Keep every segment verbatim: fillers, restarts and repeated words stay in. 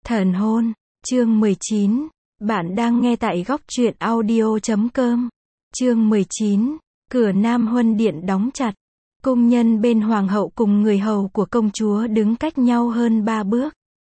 Thần hôn, chương mười chín. Bạn đang nghe tại góc truyện audio chấm com. Chương mười chín. Cửa Nam Huân Điện đóng chặt. Cung nhân bên hoàng hậu cùng người hầu của công chúa đứng cách nhau hơn ba bước.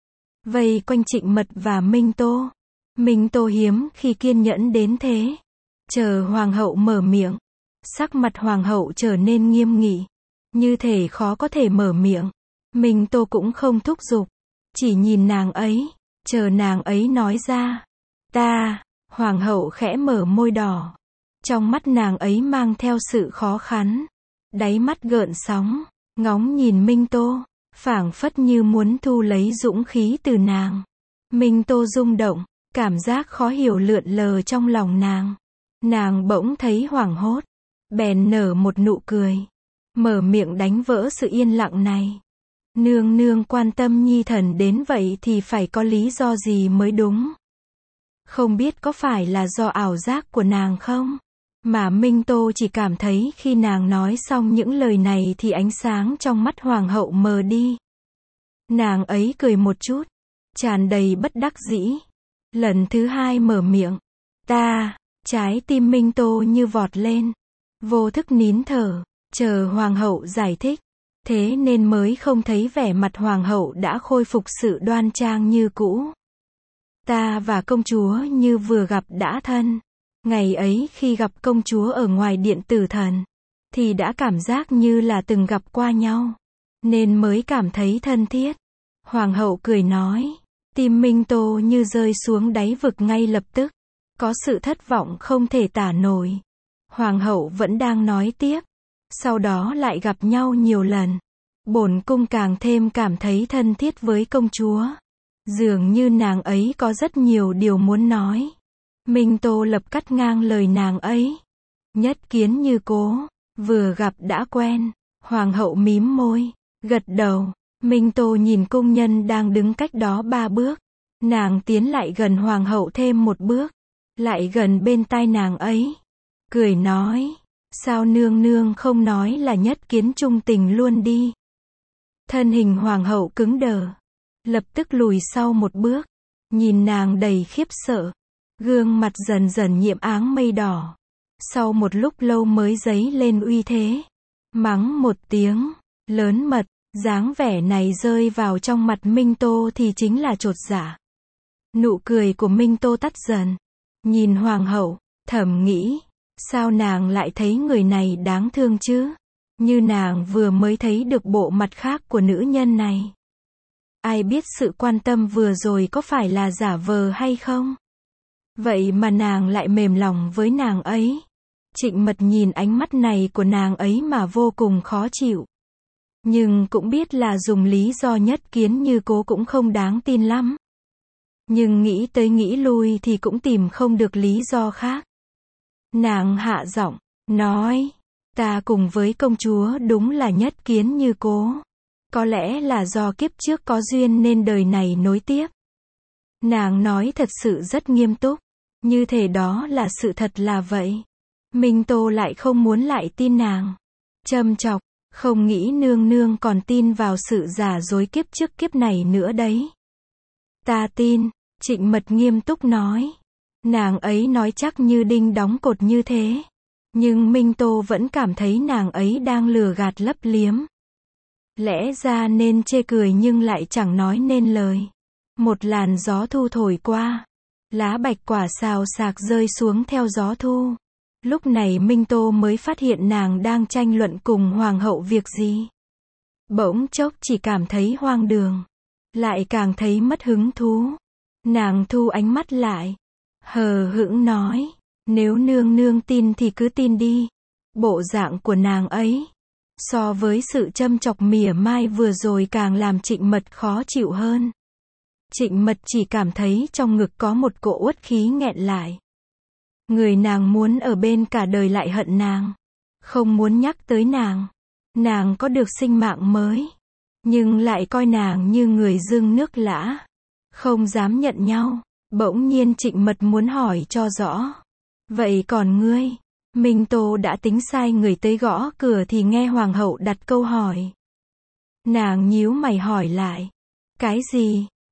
Vây quanh Trịnh Mật và Minh Tô. Minh Tô hiếm khi kiên nhẫn đến thế. Chờ hoàng hậu mở miệng. Sắc mặt hoàng hậu trở nên nghiêm nghị. Như thể khó có thể mở miệng. Minh Tô cũng không thúc giục. Chỉ nhìn nàng ấy. Chờ nàng ấy nói ra. Ta, hoàng hậu khẽ mở môi đỏ. Trong mắt nàng ấy mang theo sự khó khăn. Đáy mắt gợn sóng. Ngóng nhìn Minh Tô. Phảng phất như muốn thu lấy dũng khí từ nàng. Minh Tô rung động. Cảm giác khó hiểu lượn lờ trong lòng nàng. Nàng bỗng thấy hoảng hốt. Bèn nở một nụ cười. Mở miệng đánh vỡ sự yên lặng này. Nương nương quan tâm nhi thần đến vậy thì phải có lý do gì mới đúng. Không biết có phải là do ảo giác của nàng không? Mà Minh Tô chỉ cảm thấy khi nàng nói xong những lời này thì ánh sáng trong mắt hoàng hậu mờ đi. Nàng ấy cười một chút. Tràn đầy bất đắc dĩ. Lần thứ hai mở miệng. Ta, trái tim Minh Tô như vọt lên. Vô thức nín thở. Chờ hoàng hậu giải thích. Thế nên mới không thấy vẻ mặt hoàng hậu đã khôi phục sự đoan trang như cũ. Ta và công chúa như vừa gặp đã thân. Ngày ấy khi gặp công chúa ở ngoài điện tử thần, thì đã cảm giác như là từng gặp qua nhau. Nên mới cảm thấy thân thiết. Hoàng hậu cười nói. Tim Minh Tô như rơi xuống đáy vực ngay lập tức. Có sự thất vọng không thể tả nổi. Hoàng hậu vẫn đang nói tiếp. Sau đó lại gặp nhau nhiều lần. Bổn cung càng thêm cảm thấy thân thiết với công chúa. Dường như nàng ấy có rất nhiều điều muốn nói. Minh Tô lập cắt ngang lời nàng ấy. Nhất kiến như cố. Vừa gặp đã quen. Hoàng hậu mím môi. Gật đầu. Minh Tô nhìn cung nhân đang đứng cách đó ba bước. Nàng tiến lại gần hoàng hậu thêm một bước. Lại gần bên tai nàng ấy. Cười nói. Sao nương nương không nói là nhất kiến trung tình luôn đi. Thân hình hoàng hậu cứng đờ. Lập tức lùi sau một bước. Nhìn nàng đầy khiếp sợ. Gương mặt dần dần nhiễm áng mây đỏ. Sau một lúc lâu mới dấy lên uy thế. Mắng một tiếng. Lớn mật. Dáng vẻ này rơi vào trong mặt Minh Tô thì chính là chột dạ. Nụ cười của Minh Tô tắt dần. Nhìn hoàng hậu. Thầm nghĩ. Sao nàng lại thấy người này đáng thương chứ? Như nàng vừa mới thấy được bộ mặt khác của nữ nhân này. Ai biết sự quan tâm vừa rồi có phải là giả vờ hay không? Vậy mà nàng lại mềm lòng với nàng ấy. Trịnh Mật nhìn ánh mắt này của nàng ấy mà vô cùng khó chịu. Nhưng cũng biết là dùng lý do nhất kiến như cố cũng không đáng tin lắm. Nhưng nghĩ tới nghĩ lui thì cũng tìm không được lý do khác. Nàng hạ giọng, nói. Ta cùng với công chúa đúng là nhất kiến như cố. Có lẽ là do kiếp trước có duyên nên đời này nối tiếp. Nàng nói thật sự rất nghiêm túc. Như thể đó là sự thật là vậy. Minh Tô lại không muốn lại tin nàng. Châm chọc, không nghĩ nương nương còn tin vào sự giả dối kiếp trước kiếp này nữa đấy. Ta tin, Trịnh Mật nghiêm túc nói. Nàng ấy nói chắc như đinh đóng cột như thế. Nhưng Minh Tô vẫn cảm thấy nàng ấy đang lừa gạt lấp liếm. Lẽ ra nên chê cười nhưng lại chẳng nói nên lời. Một làn gió thu thổi qua. Lá bạch quả xào xạc rơi xuống theo gió thu. Lúc này Minh Tô mới phát hiện nàng đang tranh luận cùng hoàng hậu việc gì. Bỗng chốc chỉ cảm thấy hoang đường. Lại càng thấy mất hứng thú. Nàng thu ánh mắt lại. Hờ hững nói. Nếu nương nương tin thì cứ tin đi. Bộ dạng của nàng ấy. So với sự châm chọc mỉa mai vừa rồi càng làm Trịnh Mật khó chịu hơn. Trịnh Mật chỉ cảm thấy trong ngực có một cỗ uất khí nghẹn lại. Người nàng muốn ở bên cả đời lại hận nàng. Không muốn nhắc tới nàng. Nàng có được sinh mạng mới. Nhưng lại coi nàng như người dưng nước lã. Không dám nhận nhau. Bỗng nhiên Trịnh Mật muốn hỏi cho rõ. Vậy còn ngươi? Minh Tô đã tính sai người tới gõ cửa thì nghe hoàng hậu đặt câu hỏi. Nàng nhíu mày hỏi lại. Cái gì?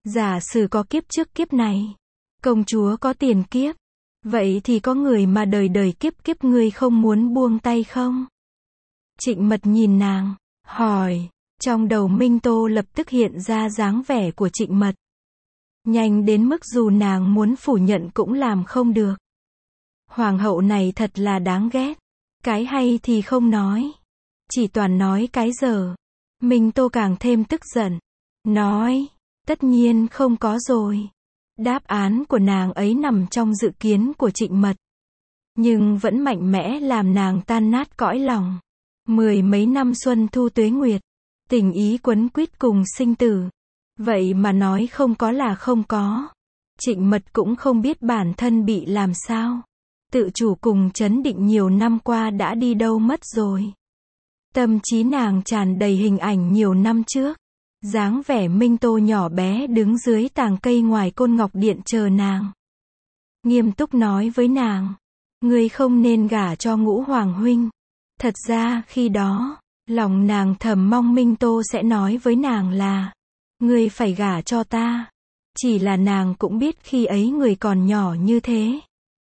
Giả sử có kiếp trước kiếp này, công chúa có tiền kiếp, vậy thì có người mà đời đời kiếp kiếp ngươi không muốn buông tay không? Trịnh Mật nhìn nàng, hỏi, trong đầu Minh Tô lập tức hiện ra dáng vẻ của Trịnh Mật. Nhanh đến mức dù nàng muốn phủ nhận cũng làm không được. Hoàng hậu này thật là đáng ghét. Cái hay thì không nói, chỉ toàn nói cái dở. Minh Tô càng thêm tức giận. Nói, tất nhiên không có rồi. Đáp án của nàng ấy nằm trong dự kiến của Trịnh Mật. Nhưng vẫn mạnh mẽ làm nàng tan nát cõi lòng. Mười mấy năm xuân thu tuế nguyệt, tình ý quấn quýt cùng sinh tử. Vậy mà nói không có là không có. Trịnh Mật cũng không biết bản thân bị làm sao. Tự chủ cùng chấn định nhiều năm qua đã đi đâu mất rồi. Tâm trí nàng tràn đầy hình ảnh nhiều năm trước. Dáng vẻ Minh Tô nhỏ bé đứng dưới tàng cây ngoài Côn Ngọc Điện chờ nàng. Nghiêm túc nói với nàng, ngươi không nên gả cho Ngũ Hoàng huynh. Thật ra khi đó, lòng nàng thầm mong Minh Tô sẽ nói với nàng là, ngươi phải gả cho ta. Chỉ là nàng cũng biết khi ấy người còn nhỏ như thế.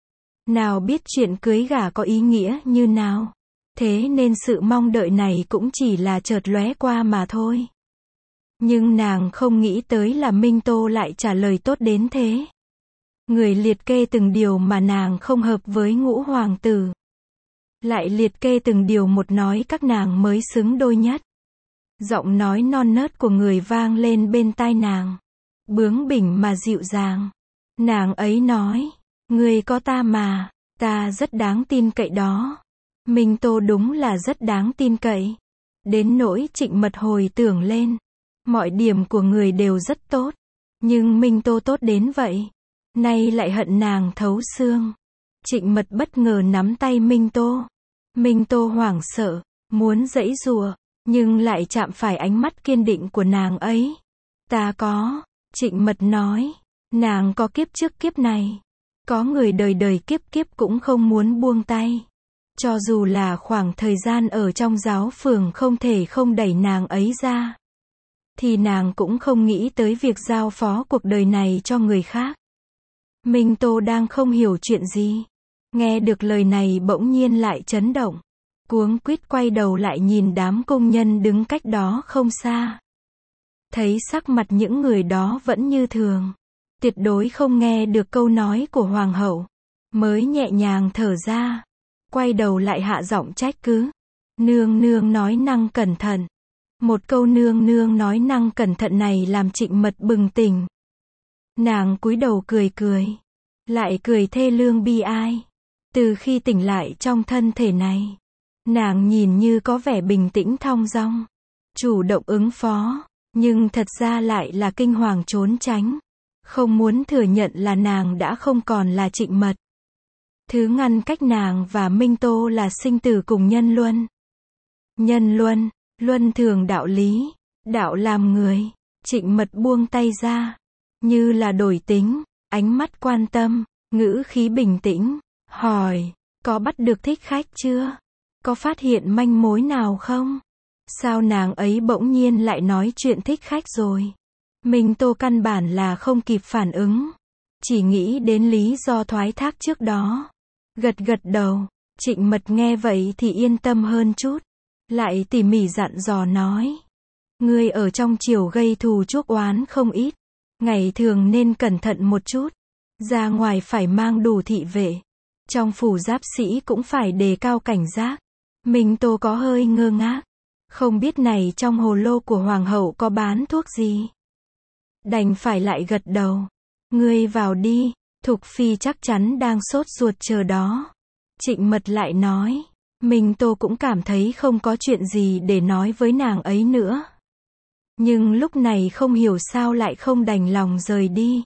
Nào biết chuyện cưới gả có ý nghĩa như nào. Thế nên sự mong đợi này cũng chỉ là chợt lóe qua mà thôi. Nhưng nàng không nghĩ tới là Minh Tô lại trả lời tốt đến thế. Người liệt kê từng điều mà nàng không hợp với Ngũ Hoàng tử. Lại liệt kê từng điều một nói các nàng mới xứng đôi nhất. Giọng nói non nớt của người vang lên bên tai nàng. Bướng bỉnh mà dịu dàng. Nàng ấy nói, ngươi có ta mà, ta rất đáng tin cậy đó. Minh Tô đúng là rất đáng tin cậy. Đến nỗi Trịnh Mật hồi tưởng lên. Mọi điểm của người đều rất tốt. Nhưng Minh Tô tốt đến vậy. Nay lại hận nàng thấu xương. Trịnh Mật bất ngờ nắm tay Minh Tô. Minh Tô hoảng sợ, muốn giãy giụa, nhưng lại chạm phải ánh mắt kiên định của nàng ấy. Ta có, Trịnh Mật nói, nàng có kiếp trước kiếp này. Có người đời đời kiếp kiếp cũng không muốn buông tay. Cho dù là khoảng thời gian ở trong giáo phường không thể không đẩy nàng ấy ra. Thì nàng cũng không nghĩ tới việc giao phó cuộc đời này cho người khác. Minh Tô đang không hiểu chuyện gì. Nghe được lời này bỗng nhiên lại chấn động. Cuống quýt quay đầu lại nhìn đám công nhân đứng cách đó không xa. Thấy sắc mặt những người đó vẫn như thường. Tuyệt đối không nghe được câu nói của hoàng hậu. Mới nhẹ nhàng thở ra. Quay đầu lại hạ giọng trách cứ. Nương nương nói năng cẩn thận. Một câu nương nương nói năng cẩn thận này làm Trịnh Mật bừng tỉnh. Nàng cúi đầu cười cười. Lại cười thê lương bi ai. Từ khi tỉnh lại trong thân thể này. Nàng nhìn như có vẻ bình tĩnh thong dong. Chủ động ứng phó. Nhưng thật ra lại là kinh hoàng trốn tránh. Không muốn thừa nhận là nàng đã không còn là Trịnh Mật. Thứ ngăn cách nàng và Minh Tô là sinh tử cùng nhân luân. Nhân luân, luân thường đạo lý, đạo làm người. Trịnh Mật buông tay ra. Như là đổi tính, ánh mắt quan tâm, ngữ khí bình tĩnh. Hỏi, có bắt được thích khách chưa? Có phát hiện manh mối nào không? Sao nàng ấy bỗng nhiên lại nói chuyện thích khách rồi? Minh Tô căn bản là không kịp phản ứng. Chỉ nghĩ đến lý do thoái thác trước đó. Gật gật đầu. Trịnh Mật nghe vậy thì yên tâm hơn chút. Lại tỉ mỉ dặn dò nói. Ngươi ở trong triều gây thù chuốc oán không ít. Ngày thường nên cẩn thận một chút. Ra ngoài phải mang đủ thị vệ. Trong phủ giáp sĩ cũng phải đề cao cảnh giác. Minh Tô có hơi ngơ ngác. Không biết này trong hồ lô của hoàng hậu có bán thuốc gì. Đành phải lại gật đầu. Ngươi vào đi. Thục phi chắc chắn đang sốt ruột chờ đó. Trịnh Mật lại nói. Minh Tô cũng cảm thấy không có chuyện gì để nói với nàng ấy nữa. Nhưng lúc này không hiểu sao lại không đành lòng rời đi.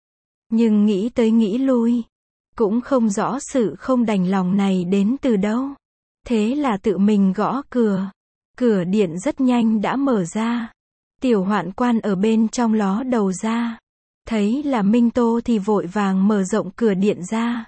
Nhưng nghĩ tới nghĩ lui. Cũng không rõ sự không đành lòng này đến từ đâu. Thế là tự mình gõ cửa. Cửa điện rất nhanh đã mở ra. Tiểu hoạn quan ở bên trong ló đầu ra. Thấy là Minh Tô thì vội vàng mở rộng cửa điện ra.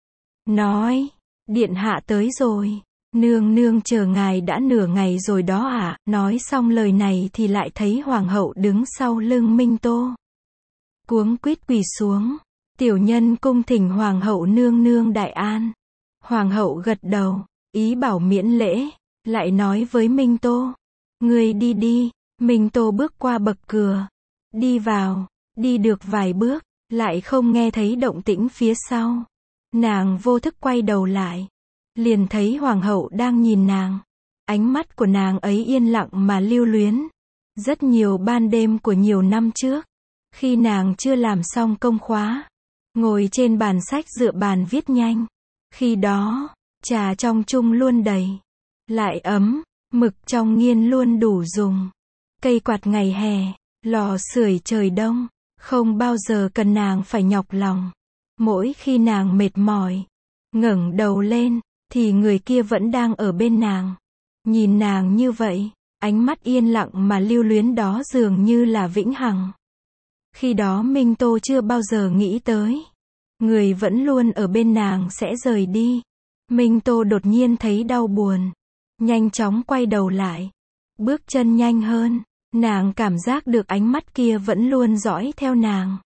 Nói, điện hạ tới rồi. Nương nương chờ ngài đã nửa ngày rồi đó ạ. À. Nói xong lời này thì lại thấy hoàng hậu đứng sau lưng Minh Tô. cuống quýt quỳ xuống. Tiểu nhân cung thỉnh hoàng hậu nương nương đại an. Hoàng hậu gật đầu, ý bảo miễn lễ, lại nói với Minh Tô. Ngươi đi đi. Minh Tô bước qua bậc cửa, đi vào, đi được vài bước, lại không nghe thấy động tĩnh phía sau. Nàng vô thức quay đầu lại, liền thấy hoàng hậu đang nhìn nàng. Ánh mắt của nàng ấy yên lặng mà lưu luyến. Rất nhiều ban đêm của nhiều năm trước, khi nàng chưa làm xong công khóa, ngồi trên bàn sách dựa bàn viết nhanh. Khi đó, trà trong chung luôn đầy, lại ấm, mực trong nghiên luôn đủ dùng. Cây quạt ngày hè, lò sưởi trời đông, không bao giờ cần nàng phải nhọc lòng. Mỗi khi nàng mệt mỏi, ngẩng đầu lên, thì người kia vẫn đang ở bên nàng. Nhìn nàng như vậy, ánh mắt yên lặng mà lưu luyến đó dường như là vĩnh hằng. Khi đó Minh Tô chưa bao giờ nghĩ tới, người vẫn luôn ở bên nàng sẽ rời đi. Minh Tô đột nhiên thấy đau buồn, nhanh chóng quay đầu lại, bước chân nhanh hơn. Nàng cảm giác được ánh mắt kia vẫn luôn dõi theo nàng.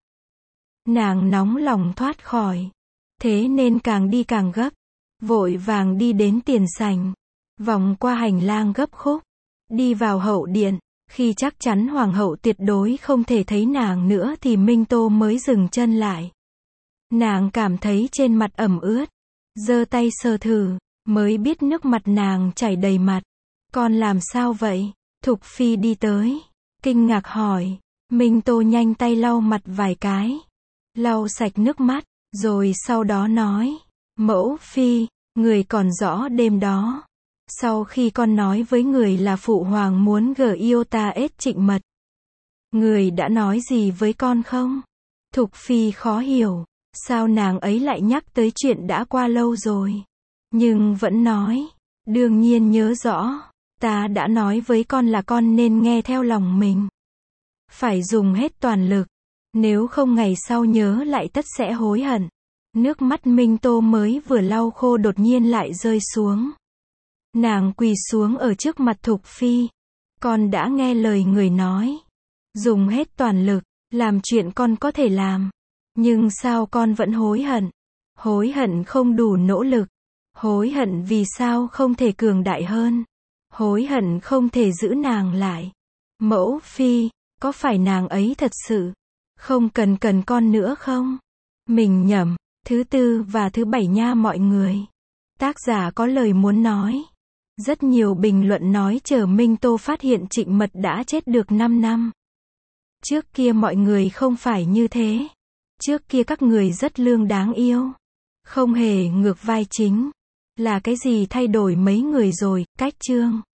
Nàng nóng lòng thoát khỏi, thế nên càng đi càng gấp, vội vàng đi đến tiền sảnh, vòng qua hành lang gấp khúc, đi vào hậu điện. Khi chắc chắn hoàng hậu tuyệt đối không thể thấy nàng nữa thì Minh Tô mới dừng chân lại. Nàng cảm thấy trên mặt ẩm ướt, giơ tay sờ thử, mới biết nước mặt nàng chảy đầy mặt. Con làm sao vậy? Thục Phi đi tới, kinh ngạc hỏi. Minh Tô nhanh tay lau mặt vài cái, lau sạch nước mắt, rồi sau đó nói, mẫu phi, người còn rõ đêm đó, sau khi con nói với người là phụ hoàng muốn gả yêu ta ết Trịnh Mật, người đã nói gì với con không? Thục Phi khó hiểu, sao nàng ấy lại nhắc tới chuyện đã qua lâu rồi, nhưng vẫn nói, đương nhiên nhớ rõ. Ta đã nói với con là con nên nghe theo lòng mình. Phải dùng hết toàn lực. Nếu không ngày sau nhớ lại tất sẽ hối hận. Nước mắt Minh Tô mới vừa lau khô đột nhiên lại rơi xuống. Nàng quỳ xuống ở trước mặt Thục Phi. Con đã nghe lời người nói. Dùng hết toàn lực, làm chuyện con có thể làm. Nhưng sao con vẫn hối hận? Hối hận không đủ nỗ lực. Hối hận vì sao không thể cường đại hơn. Hối hận không thể giữ nàng lại. Mẫu phi, có phải nàng ấy thật sự không cần cần con nữa không? Mình nhẩm, thứ tư và thứ bảy nha mọi người. Tác giả có lời muốn nói. Rất nhiều bình luận nói chờ Minh Tô phát hiện Trịnh Mật đã chết được năm năm. Trước kia mọi người không phải như thế. Trước kia các người rất lương đáng yêu. Không hề ngược vai chính. Là cái gì thay đổi mấy người rồi, cách chương.